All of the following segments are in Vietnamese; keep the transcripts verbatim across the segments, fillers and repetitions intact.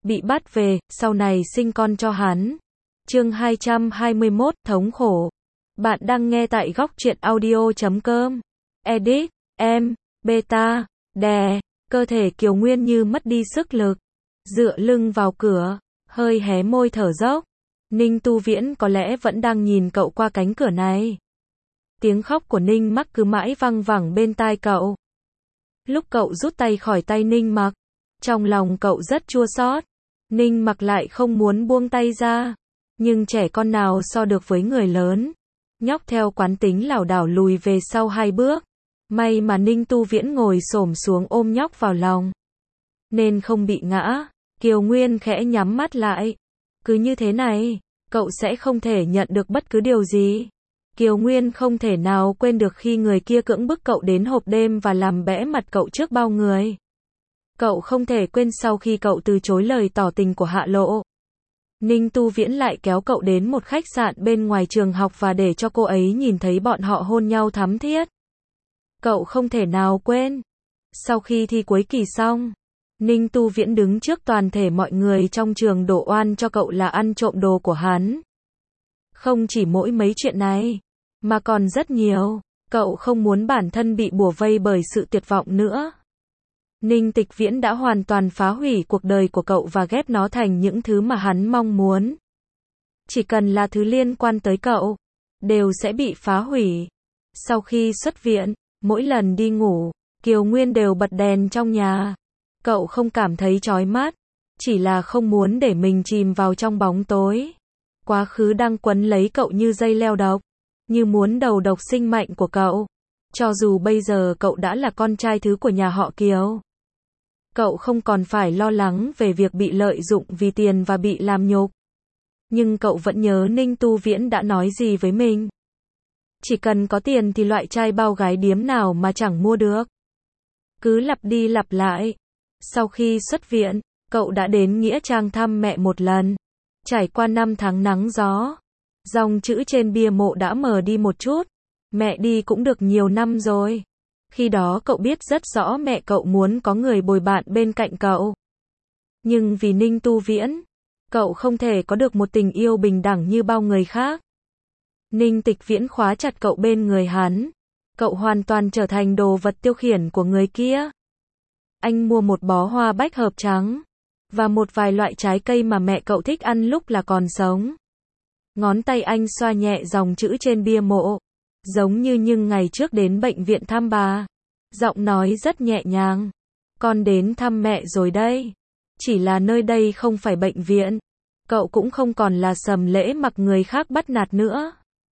bị bắt về, sau này sinh con cho hắn. Chương hai trăm hai mươi mốt, thống khổ. Bạn đang nghe tại góc truyện audio chấm com. Edit, em, beta, đè, cơ thể Kiều Nguyên như mất đi sức lực. Dựa lưng vào cửa, hơi hé môi thở dốc. Ninh Tu Viễn có lẽ vẫn đang nhìn cậu qua cánh cửa này. Tiếng khóc của Ninh Mặc cứ mãi văng vẳng bên tai cậu. Lúc cậu rút tay khỏi tay Ninh Mặc, trong lòng cậu rất chua xót. Ninh Mặc lại không muốn buông tay ra. Nhưng trẻ con nào so được với người lớn. Nhóc theo quán tính lảo đảo lùi về sau hai bước. May mà Ninh Tu Viễn ngồi xổm xuống ôm nhóc vào lòng, nên không bị ngã. Kiều Nguyên khẽ nhắm mắt lại. Cứ như thế này, cậu sẽ không thể nhận được bất cứ điều gì. Kiều Nguyên không thể nào quên được khi người kia cưỡng bức cậu đến hộp đêm và làm bẽ mặt cậu trước bao người. Cậu không thể quên sau khi cậu từ chối lời tỏ tình của Hạ Lộ. Ninh Tu Viễn lại kéo cậu đến một khách sạn bên ngoài trường học và để cho cô ấy nhìn thấy bọn họ hôn nhau thắm thiết. Cậu không thể nào quên. Sau khi thi cuối kỳ xong, Ninh Tu Viễn đứng trước toàn thể mọi người trong trường đổ oan cho cậu là ăn trộm đồ của hắn. Không chỉ mỗi mấy chuyện này, mà còn rất nhiều. Cậu không muốn bản thân bị bủa vây bởi sự tuyệt vọng nữa. Ninh Tịch Viễn đã hoàn toàn phá hủy cuộc đời của cậu và ghép nó thành những thứ mà hắn mong muốn. Chỉ cần là thứ liên quan tới cậu, đều sẽ bị phá hủy. Sau khi xuất viện, mỗi lần đi ngủ, Kiều Nguyên đều bật đèn trong nhà. Cậu không cảm thấy chói mắt, chỉ là không muốn để mình chìm vào trong bóng tối. Quá khứ đang quấn lấy cậu như dây leo độc, như muốn đầu độc sinh mệnh của cậu. Cho dù bây giờ cậu đã là con trai thứ của nhà họ Kiều, cậu không còn phải lo lắng về việc bị lợi dụng vì tiền và bị làm nhục. Nhưng cậu vẫn nhớ Ninh Tu Viễn đã nói gì với mình. Chỉ cần có tiền thì loại trai bao gái điếm nào mà chẳng mua được. Cứ lặp đi lặp lại. Sau khi xuất viện, cậu đã đến Nghĩa Trang thăm mẹ một lần. Trải qua năm tháng nắng gió, dòng chữ trên bia mộ đã mờ đi một chút. Mẹ đi cũng được nhiều năm rồi. Khi đó cậu biết rất rõ mẹ cậu muốn có người bồi bạn bên cạnh cậu. Nhưng vì Ninh Tu Viễn, cậu không thể có được một tình yêu bình đẳng như bao người khác. Ninh Tịch Viễn khóa chặt cậu bên người hắn. Cậu hoàn toàn trở thành đồ vật tiêu khiển của người kia. Anh mua một bó hoa bách hợp trắng và một vài loại trái cây mà mẹ cậu thích ăn lúc là còn sống. Ngón tay anh xoa nhẹ dòng chữ trên bia mộ, giống như những ngày trước đến bệnh viện thăm bà. Giọng nói rất nhẹ nhàng. Con đến thăm mẹ rồi đây. Chỉ là nơi đây không phải bệnh viện. Cậu cũng không còn là Sầm Lễ mặc người khác bắt nạt nữa.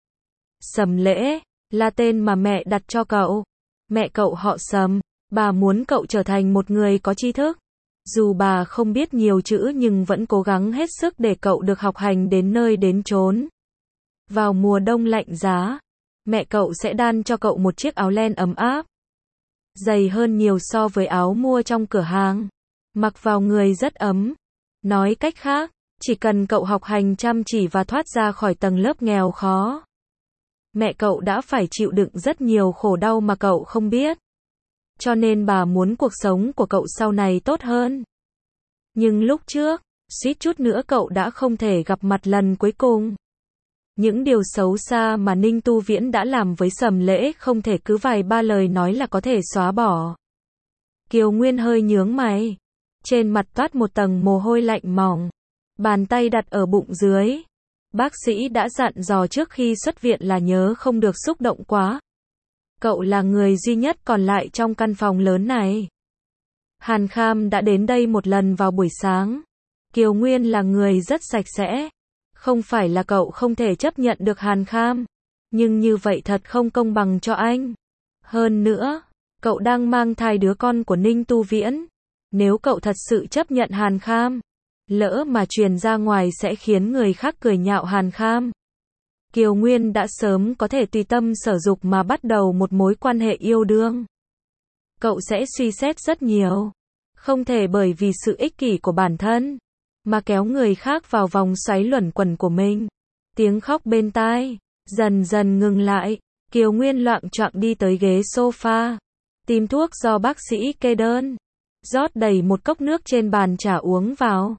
Sầm Lễ là tên mà mẹ đặt cho cậu. Mẹ cậu họ Sầm. Bà muốn cậu trở thành một người có tri thức. Dù bà không biết nhiều chữ nhưng vẫn cố gắng hết sức để cậu được học hành đến nơi đến chốn. Vào mùa đông lạnh giá, mẹ cậu sẽ đan cho cậu một chiếc áo len ấm áp, dày hơn nhiều so với áo mua trong cửa hàng. Mặc vào người rất ấm. Nói cách khác, chỉ cần cậu học hành chăm chỉ và thoát ra khỏi tầng lớp nghèo khó, mẹ cậu đã phải chịu đựng rất nhiều khổ đau mà cậu không biết. Cho nên bà muốn cuộc sống của cậu sau này tốt hơn. Nhưng lúc trước, suýt chút nữa cậu đã không thể gặp mặt lần cuối cùng. Những điều xấu xa mà Ninh Tu Viễn đã làm với Sầm Lễ không thể cứ vài ba lời nói là có thể xóa bỏ. Kiều Nguyên hơi nhướng mày. Trên mặt toát một tầng mồ hôi lạnh mỏng. Bàn tay đặt ở bụng dưới. Bác sĩ đã dặn dò trước khi xuất viện là nhớ không được xúc động quá. Cậu là người duy nhất còn lại trong căn phòng lớn này. Hàn Kham đã đến đây một lần vào buổi sáng. Kiều Nguyên là người rất sạch sẽ. Không phải là cậu không thể chấp nhận được Hàn Kham. Nhưng như vậy thật không công bằng cho anh. Hơn nữa, cậu đang mang thai đứa con của Ninh Tu Viễn. Nếu cậu thật sự chấp nhận Hàn Kham, lỡ mà truyền ra ngoài sẽ khiến người khác cười nhạo Hàn Kham. Kiều Nguyên đã sớm có thể tùy tâm sở dục mà bắt đầu một mối quan hệ yêu đương. Cậu sẽ suy xét rất nhiều. Không thể bởi vì sự ích kỷ của bản thân mà kéo người khác vào vòng xoáy luẩn quẩn của mình. Tiếng khóc bên tai dần dần ngừng lại. Kiều Nguyên loạng choạng đi tới ghế sofa, tìm thuốc do bác sĩ kê đơn, rót đầy một cốc nước trên bàn trà uống vào.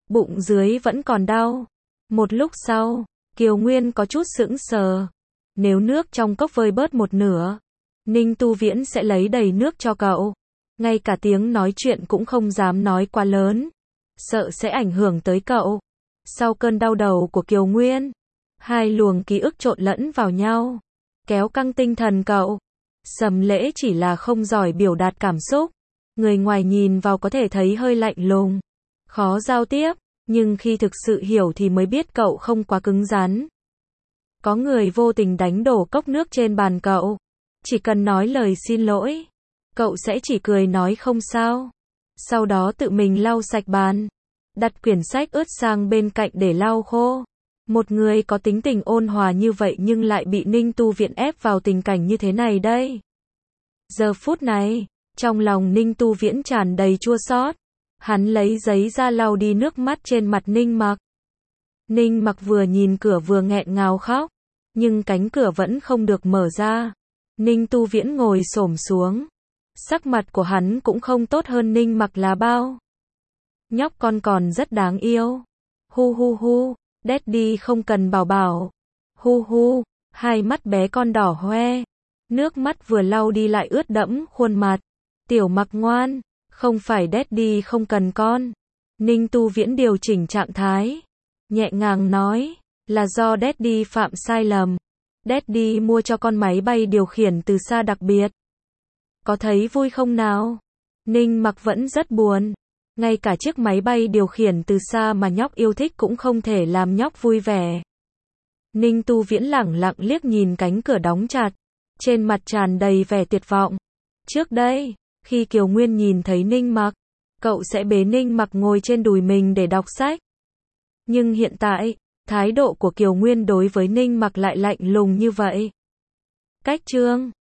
bụng dưới vẫn còn đau. Một lúc sau, Kiều Nguyên có chút sững sờ. Nếu nước trong cốc vơi bớt một nửa, Ninh Tu Viễn sẽ lấy đầy nước cho cậu. Ngay cả tiếng nói chuyện cũng không dám nói quá lớn, sợ sẽ ảnh hưởng tới cậu. Sau cơn đau đầu của Kiều Nguyên, hai luồng ký ức trộn lẫn vào nhau, kéo căng tinh thần cậu. Sầm Lễ chỉ là không giỏi biểu đạt cảm xúc. Người ngoài nhìn vào có thể thấy hơi lạnh lùng, khó giao tiếp, nhưng khi thực sự hiểu thì mới biết cậu không quá cứng rắn. Có người vô tình đánh đổ cốc nước trên bàn cậu. Chỉ cần nói lời xin lỗi, cậu sẽ chỉ cười nói không sao. Sau đó tự mình lau sạch bàn, đặt quyển sách ướt sang bên cạnh để lau khô. Một người có tính tình ôn hòa như vậy nhưng lại bị Ninh Tu Viễn ép vào tình cảnh như thế này đây. Giờ phút này, trong lòng Ninh Tu Viễn tràn đầy chua xót. Hắn lấy giấy ra lau đi nước mắt trên mặt Ninh Mặc. Ninh Mặc vừa nhìn cửa vừa nghẹn ngào khóc, nhưng cánh cửa vẫn không được mở ra. Ninh Tu Viễn ngồi xổm xuống. Sắc mặt của hắn cũng không tốt hơn Ninh Mặc là bao. Nhóc con còn rất đáng yêu. Hu hu hu, Daddy không cần bảo bảo. Hu hu, hai mắt bé con đỏ hoe. Nước mắt vừa lau đi lại ướt đẫm khuôn mặt. Tiểu Mặc ngoan, không phải Daddy không cần con. Ninh Tu Viễn điều chỉnh trạng thái, nhẹ nhàng nói, là do Daddy phạm sai lầm. Daddy mua cho con máy bay điều khiển từ xa đặc biệt. Có thấy vui không nào? Ninh Mặc vẫn rất buồn. Ngay cả chiếc máy bay điều khiển từ xa mà nhóc yêu thích cũng không thể làm nhóc vui vẻ. Ninh Tu Viễn lẳng lặng liếc nhìn cánh cửa đóng chặt, trên mặt tràn đầy vẻ tuyệt vọng. Trước đây, khi Kiều Nguyên nhìn thấy Ninh Mặc, cậu sẽ bế Ninh Mặc ngồi trên đùi mình để đọc sách. Nhưng hiện tại, thái độ của Kiều Nguyên đối với Ninh Mặc lại lạnh lùng như vậy. Cách chương